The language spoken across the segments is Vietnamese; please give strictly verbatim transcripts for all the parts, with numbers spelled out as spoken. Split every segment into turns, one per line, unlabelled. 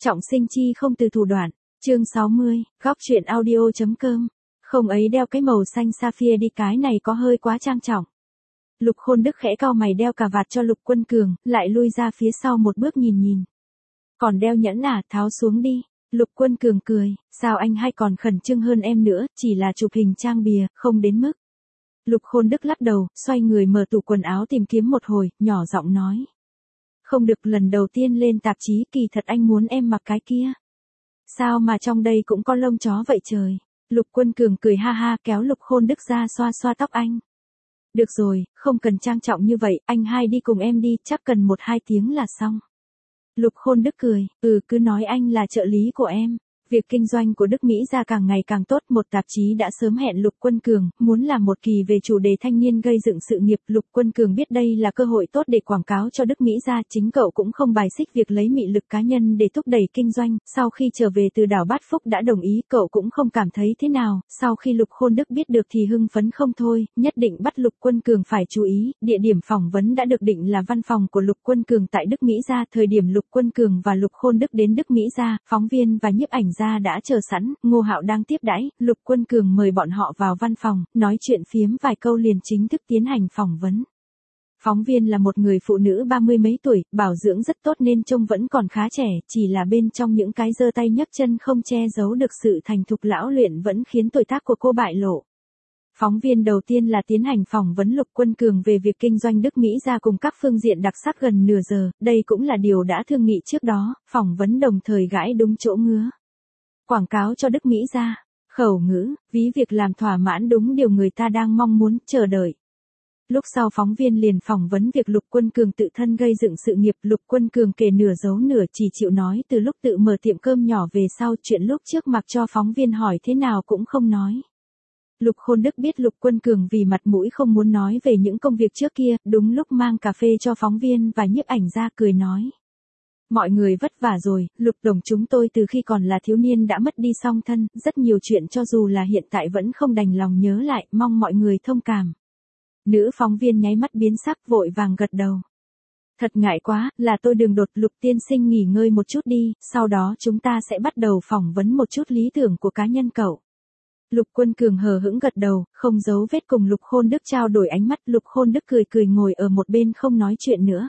Trọng sinh chi không từ thủ đoạn. Chương sáu mươi, góc truyện audio.com. Không ấy đeo cái màu xanh sapphire đi, cái này có hơi quá trang trọng. Lục Khôn Đức khẽ cau mày đeo cà vạt cho Lục Quân Cường, lại lui ra phía sau một bước nhìn nhìn. Còn đeo nhẫn à, tháo xuống đi. Lục Quân Cường cười, sao anh hay còn khẩn trương hơn em nữa, chỉ là chụp hình trang bìa, không đến mức. Lục Khôn Đức lắc đầu, xoay người mở tủ quần áo tìm kiếm một hồi, nhỏ giọng nói. Không được, lần đầu tiên lên tạp chí, kỳ thật anh muốn em mặc cái kia. Sao mà trong đây cũng có lông chó vậy trời. Lục Quân Cường cười ha ha, kéo Lục Khôn Đức ra xoa xoa tóc anh. Được rồi, không cần trang trọng như vậy, anh hai đi cùng em đi, chắc cần một hai tiếng là xong. Lục Khôn Đức cười, ừ cứ nói anh là trợ lý của em. Việc kinh doanh của Đức Mỹ Gia càng ngày càng tốt, một tạp chí đã sớm hẹn Lục Quân Cường, muốn làm một kỳ về chủ đề thanh niên gây dựng sự nghiệp. Lục Quân Cường biết đây là cơ hội tốt để quảng cáo cho Đức Mỹ Gia, chính cậu cũng không bài xích việc lấy mị lực cá nhân để thúc đẩy kinh doanh. Sau khi trở về từ đảo Bát Phúc đã đồng ý, cậu cũng không cảm thấy thế nào. Sau khi Lục Khôn Đức biết được thì hưng phấn không thôi, nhất định bắt Lục Quân Cường phải chú ý. Địa điểm phỏng vấn đã được định là văn phòng của Lục Quân Cường tại Đức Mỹ Gia. Thời điểm Lục Quân Cường và Lục Khôn Đức đến Đức Mỹ Gia, phóng viên và nhiếp ảnh gia đã chờ sẵn. Ngô Hạo đang tiếp đãi. Lục Quân Cường mời bọn họ vào văn phòng, nói chuyện phiếm vài câu liền chính thức tiến hành phỏng vấn. Phóng viên là một người phụ nữ ba mươi mấy tuổi, bảo dưỡng rất tốt nên trông vẫn còn khá trẻ, chỉ là bên trong những cái giơ tay nhấc chân không che giấu được sự thành thục lão luyện vẫn khiến tuổi tác của cô bại lộ. Phóng viên đầu tiên là tiến hành phỏng vấn Lục Quân Cường về việc kinh doanh Đức Mỹ Gia cùng các phương diện đặc sắc gần nửa giờ, đây cũng là điều đã thương nghị trước đó, phỏng vấn đồng thời gãi đúng chỗ ngứa. Quảng cáo cho Đức Mỹ Gia, khẩu ngữ, ví việc làm thỏa mãn đúng điều người ta đang mong muốn, chờ đợi. Lúc sau phóng viên liền phỏng vấn việc Lục Quân Cường tự thân gây dựng sự nghiệp. Lục Quân Cường kể nửa giấu nửa chỉ chịu nói từ lúc tự mở tiệm cơm nhỏ về sau, chuyện lúc trước mặc cho phóng viên hỏi thế nào cũng không nói. Lục Khôn Đức biết Lục Quân Cường vì mặt mũi không muốn nói về những công việc trước kia, đúng lúc mang cà phê cho phóng viên và nhiếp ảnh gia cười nói. Mọi người vất vả rồi, Lục đồng chúng tôi từ khi còn là thiếu niên đã mất đi song thân, rất nhiều chuyện cho dù là hiện tại vẫn không đành lòng nhớ lại, mong mọi người thông cảm. Nữ phóng viên nháy mắt biến sắc, vội vàng gật đầu. Thật ngại quá, là tôi đường đột. Lục tiên sinh nghỉ ngơi một chút đi, sau đó chúng ta sẽ bắt đầu phỏng vấn một chút lý tưởng của cá nhân cậu. Lục Quân Cường hờ hững gật đầu, không giấu vết cùng Lục Khôn Đức trao đổi ánh mắt. Lục Khôn Đức cười cười ngồi ở một bên không nói chuyện nữa.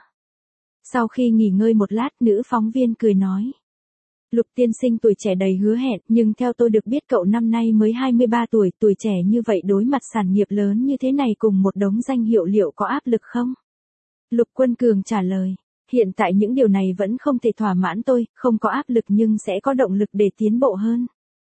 Sau khi nghỉ ngơi một lát, nữ phóng viên cười nói. Lục tiên sinh tuổi trẻ đầy hứa hẹn, nhưng theo tôi được biết cậu năm nay mới hai mươi ba tuổi, tuổi trẻ như vậy đối mặt sản nghiệp lớn như thế này cùng một đống danh hiệu liệu có áp lực không? Lục Quân Cường trả lời, hiện tại những điều này vẫn không thể thỏa mãn tôi, không có áp lực nhưng sẽ có động lực để tiến bộ hơn.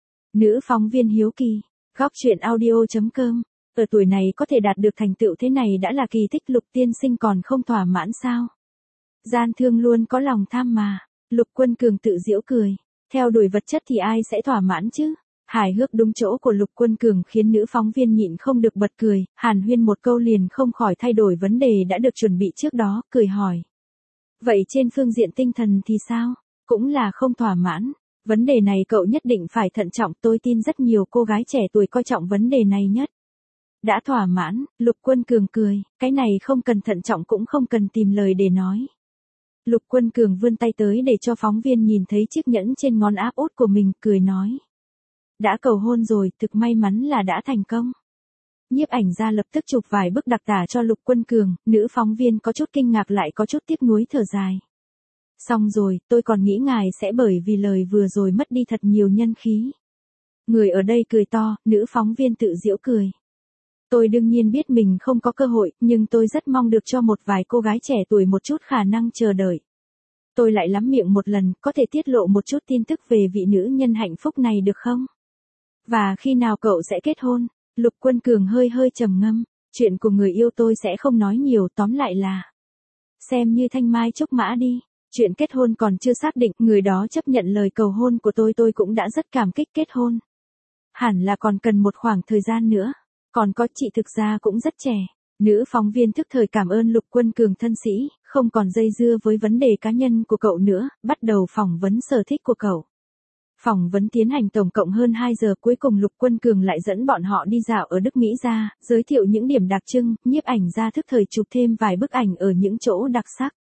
Nữ phóng viên hiếu kỳ, góc truyện audio.com, ở tuổi này có thể đạt được thành tựu thế này đã là kỳ tích. Lục tiên sinh còn không thỏa mãn sao? Gian thương luôn có lòng tham mà. Lục Quân Cường tự giễu cười. Theo đuổi vật chất thì ai sẽ thỏa mãn chứ? Hài hước đúng chỗ của Lục Quân Cường khiến nữ phóng viên nhịn không được bật cười. Hàn huyên một câu liền không khỏi thay đổi vấn đề đã được chuẩn bị trước đó, cười hỏi. Vậy trên phương diện tinh thần thì sao? Cũng là không thỏa mãn. Vấn đề này cậu nhất định phải thận trọng, tôi tin rất nhiều cô gái trẻ tuổi coi trọng vấn đề này nhất. Đã thỏa mãn, Lục Quân Cường cười, cái này không cần thận trọng cũng không cần tìm lời để nói. Lục Quân Cường vươn tay tới để cho phóng viên nhìn thấy chiếc nhẫn trên ngón áp út của mình, cười nói. Đã cầu hôn rồi, thực may mắn là đã thành công. Nhiếp ảnh gia lập tức chụp vài bức đặc tả cho Lục Quân Cường, nữ phóng viên có chút kinh ngạc lại có chút tiếc nuối thở dài. Xong rồi, tôi còn nghĩ ngài sẽ bởi vì lời vừa rồi mất đi thật nhiều nhân khí. Người ở đây cười to, nữ phóng viên tự giễu cười. Tôi đương nhiên biết mình không có cơ hội, nhưng tôi rất mong được cho một vài cô gái trẻ tuổi một chút khả năng chờ đợi. Tôi lại lắm miệng một lần, có thể tiết lộ một chút tin tức về vị nữ nhân hạnh phúc này được không? Và khi nào cậu sẽ kết hôn? Lục Quân Cường hơi hơi trầm ngâm, chuyện của người yêu tôi sẽ không nói nhiều, tóm lại là xem như thanh mai trúc mã đi. Chuyện kết hôn còn chưa xác định, người đó chấp nhận lời cầu hôn của tôi tôi cũng đã rất cảm kích. Kết hôn hẳn là còn cần một khoảng thời gian nữa. Còn có chị thực ra cũng rất trẻ. Nữ phóng viên thức thời cảm ơn Lục Quân Cường thân sĩ, không còn dây dưa với vấn đề cá nhân của cậu nữa, bắt đầu phỏng vấn sở thích của cậu. Phỏng vấn tiến hành tổng cộng hơn hai giờ, cuối cùng Lục Quân Cường lại dẫn bọn họ đi dạo ở Đức Mỹ Gia, giới thiệu những điểm đặc trưng, nhiếp ảnh gia thức thời chụp thêm vài bức ảnh ở những chỗ đặc sắc.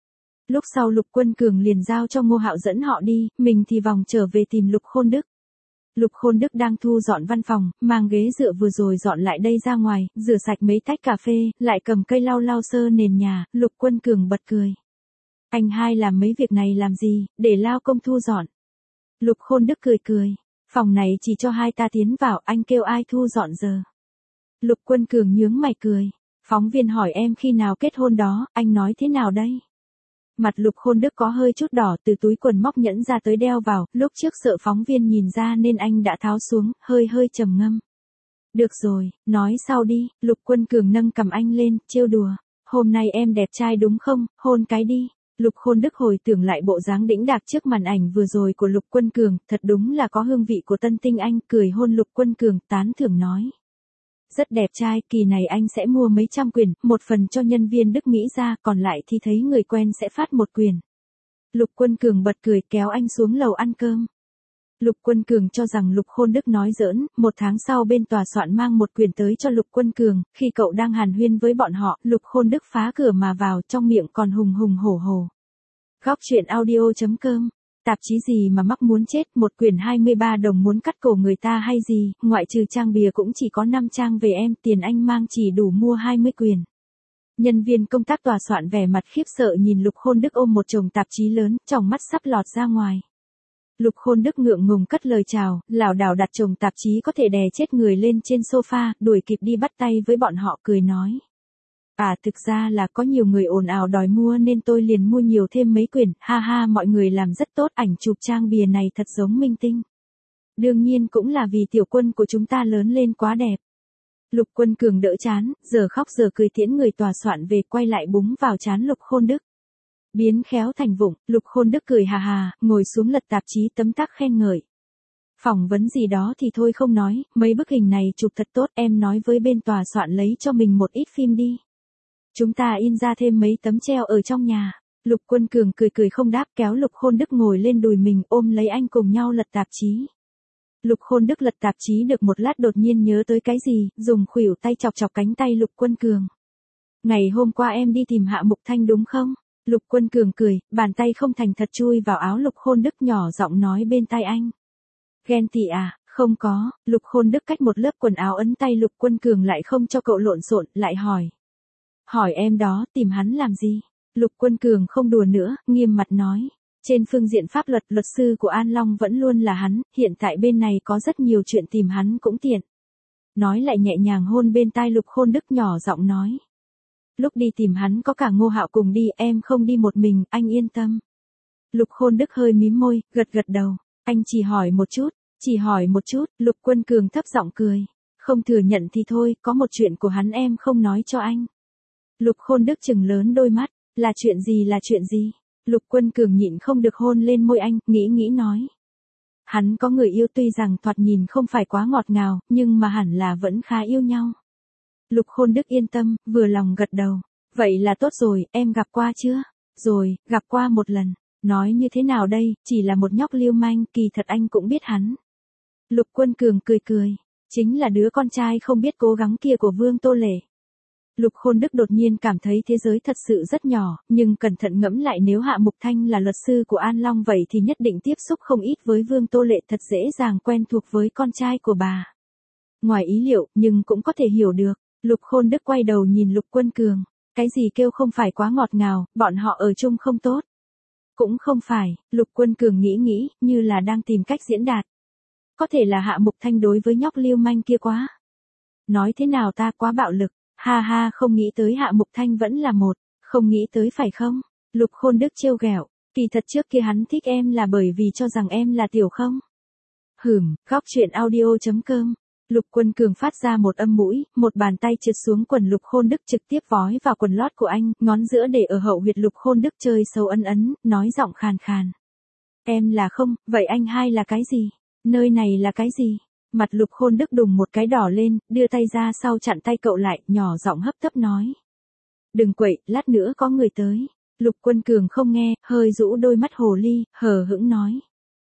Lúc sau Lục Quân Cường liền giao cho Ngô Hạo dẫn họ đi, mình thì vòng trở về tìm Lục Khôn Đức. Lục Khôn Đức đang thu dọn văn phòng, mang ghế dựa vừa rồi dọn lại đây ra ngoài, rửa sạch mấy tách cà phê, lại cầm cây lau lau sơ nền nhà, Lục Quân Cường bật cười. Anh hai làm mấy việc này làm gì, để lao công thu dọn. Lục Khôn Đức cười cười, phòng này chỉ cho hai ta tiến vào, anh kêu ai thu dọn giờ. Lục Quân Cường nhướng mày cười, phóng viên hỏi em khi nào kết hôn đó, anh nói thế nào đây? Mặt Lục Khôn Đức có hơi chút đỏ, từ túi quần móc nhẫn ra tới đeo vào, lúc trước sợ phóng viên nhìn ra nên anh đã tháo xuống, hơi hơi trầm ngâm. Được rồi, nói sau đi, Lục Quân Cường nâng cầm anh lên, trêu đùa. Hôm nay em đẹp trai đúng không, hôn cái đi. Lục Khôn Đức hồi tưởng lại bộ dáng đĩnh đạc trước màn ảnh vừa rồi của Lục Quân Cường, thật đúng là có hương vị của tân tinh anh, cười hôn Lục Quân Cường, tán thưởng nói. Rất đẹp trai, kỳ này anh sẽ mua mấy trăm quyển, một phần cho nhân viên Đức Mỹ ra, còn lại thì thấy người quen sẽ phát một quyển. Lục Quân Cường bật cười kéo anh xuống lầu ăn cơm. Lục Quân Cường cho rằng Lục Khôn Đức nói giỡn, một tháng sau bên tòa soạn mang một quyển tới cho Lục Quân Cường, khi cậu đang hàn huyên với bọn họ, Lục Khôn Đức phá cửa mà vào, trong miệng còn hùng hùng hổ hổ. Góc truyện audio chấm com, tạp chí gì mà mắc muốn chết, một quyển hai mươi ba đồng muốn cắt cổ người ta hay gì, ngoại trừ trang bìa cũng chỉ có năm trang về em, tiền anh mang chỉ đủ mua hai mươi quyển. Nhân viên công tác tòa soạn vẻ mặt khiếp sợ nhìn Lục Khôn Đức ôm một chồng tạp chí lớn, tròng mắt sắp lọt ra ngoài. Lục Khôn Đức ngượng ngùng cất lời chào, lảo đảo đặt chồng tạp chí có thể đè chết người lên trên sofa, đuổi kịp đi bắt tay với bọn họ cười nói. À thực ra là có nhiều người ồn ào đòi mua nên tôi liền mua nhiều thêm mấy quyển, ha ha mọi người làm rất tốt, ảnh chụp trang bìa này thật giống minh tinh. Đương nhiên cũng là vì tiểu Quân của chúng ta lớn lên quá đẹp. Lục Quân Cường đỡ chán, giờ khóc giờ cười tiễn người tòa soạn về, quay lại búng vào chán Lục Khôn Đức. Biến khéo thành vụng, Lục Khôn Đức cười hà hà, ngồi xuống lật tạp chí tấm tắc khen ngợi. Phỏng vấn gì đó thì thôi không nói, mấy bức hình này chụp thật tốt, em nói với bên tòa soạn lấy cho mình một ít phim đi. Chúng ta in ra thêm mấy tấm treo ở trong nhà. Lục Quân Cường cười cười không đáp, kéo Lục Khôn Đức ngồi lên đùi mình, ôm lấy anh cùng nhau lật tạp chí. Lục Khôn Đức lật tạp chí được một lát đột nhiên nhớ tới cái gì, dùng khuỷu tay chọc chọc cánh tay Lục Quân Cường. Ngày hôm qua em đi tìm Hạ Mục Thanh đúng không? Lục Quân Cường cười, bàn tay không thành thật chui vào áo Lục Khôn Đức nhỏ giọng nói bên tai anh. Ghen tị à, không có, Lục Khôn Đức cách một lớp quần áo ấn tay Lục Quân Cường lại không cho cậu lộn xộn, lại hỏi. Hỏi em đó, tìm hắn làm gì? Lục Quân Cường không đùa nữa, nghiêm mặt nói. Trên phương diện pháp luật, luật sư của An Long vẫn luôn là hắn, hiện tại bên này có rất nhiều chuyện tìm hắn cũng tiện. Nói lại nhẹ nhàng hôn bên tai Lục Khôn Đức nhỏ giọng nói. Lúc đi tìm hắn có cả Ngô Hạo cùng đi, em không đi một mình, anh yên tâm. Lục Khôn Đức hơi mím môi, gật gật đầu. Anh chỉ hỏi một chút, chỉ hỏi một chút, Lục Quân Cường thấp giọng cười. Không thừa nhận thì thôi, có một chuyện của hắn em không nói cho anh. Lục Khôn Đức trừng lớn đôi mắt, là chuyện gì là chuyện gì? Lục Quân Cường nhịn không được hôn lên môi anh, nghĩ nghĩ nói. Hắn có người yêu tuy rằng thoạt nhìn không phải quá ngọt ngào, nhưng mà hẳn là vẫn khá yêu nhau. Lục Khôn Đức yên tâm, vừa lòng gật đầu. Vậy là tốt rồi, em gặp qua chưa? Rồi, gặp qua một lần. Nói như thế nào đây, chỉ là một nhóc lưu manh, kỳ thật anh cũng biết hắn. Lục Quân Cường cười cười. Chính là đứa con trai không biết cố gắng kia của Vương Tô Lệ. Lục Khôn Đức đột nhiên cảm thấy thế giới thật sự rất nhỏ, nhưng cẩn thận ngẫm lại nếu Hạ Mục Thanh là luật sư của An Long vậy thì nhất định tiếp xúc không ít với Vương Tô Lệ, thật dễ dàng quen thuộc với con trai của bà. Ngoài ý liệu, nhưng cũng có thể hiểu được. Lục Khôn Đức quay đầu nhìn Lục Quân Cường. Cái gì kêu không phải quá ngọt ngào, bọn họ ở chung không tốt. Cũng không phải, Lục Quân Cường nghĩ nghĩ, như là đang tìm cách diễn đạt. Có thể là Hạ Mục Thanh đối với nhóc lưu manh kia quá. Nói thế nào ta quá bạo lực. Ha ha, không nghĩ tới Hạ Mục Thanh vẫn là một, không nghĩ tới phải không? Lục Khôn Đức trêu ghẹo, kỳ thật trước kia hắn thích em là bởi vì cho rằng em là tiểu không? Hửm, góc truyện audio chấm com. Lục Quân Cường phát ra một âm mũi, một bàn tay trượt xuống quần Lục Khôn Đức trực tiếp vói vào quần lót của anh, ngón giữa để ở hậu huyệt Lục Khôn Đức chơi sâu ấn ấn, nói giọng khàn khàn. Em là không, vậy anh hai là cái gì? Nơi này là cái gì? Mặt Lục Khôn Đức đùng một cái đỏ lên, đưa tay ra sau chặn tay cậu lại, nhỏ giọng hấp tấp nói. Đừng quậy, lát nữa có người tới. Lục Quân Cường không nghe, hơi rũ đôi mắt hồ ly, hờ hững nói.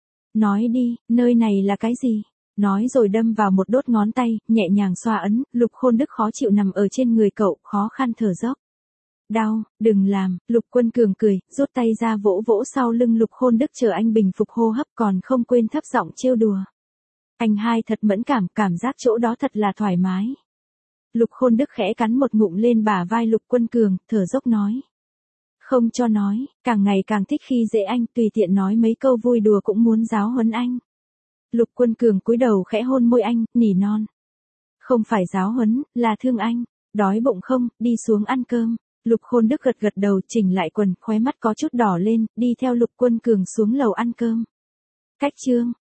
Nói đi, nơi này là cái gì? Nói rồi đâm vào một đốt ngón tay, nhẹ nhàng xoa ấn, Lục Khôn Đức khó chịu nằm ở trên người cậu, khó khăn thở dốc. Đau, đừng làm, Lục Quân Cường cười, rút tay ra vỗ vỗ sau lưng Lục Khôn Đức chờ anh bình phục hô hấp còn không quên thấp giọng trêu đùa. Anh hai thật mẫn cảm, cảm giác chỗ đó thật là thoải mái. Lục Khôn Đức khẽ cắn một ngụm lên bả vai Lục Quân Cường, thở dốc nói. Không cho nói, càng ngày càng thích khi dễ anh, tùy tiện nói mấy câu vui đùa cũng muốn giáo huấn anh. Lục Quân Cường cúi đầu khẽ hôn môi anh, nỉ non. Không phải giáo huấn, là thương anh. Đói bụng không, đi xuống ăn cơm. Lục Khôn Đức gật gật đầu, chỉnh lại quần, khóe mắt có chút đỏ lên, đi theo Lục Quân Cường xuống lầu ăn cơm. Cách chương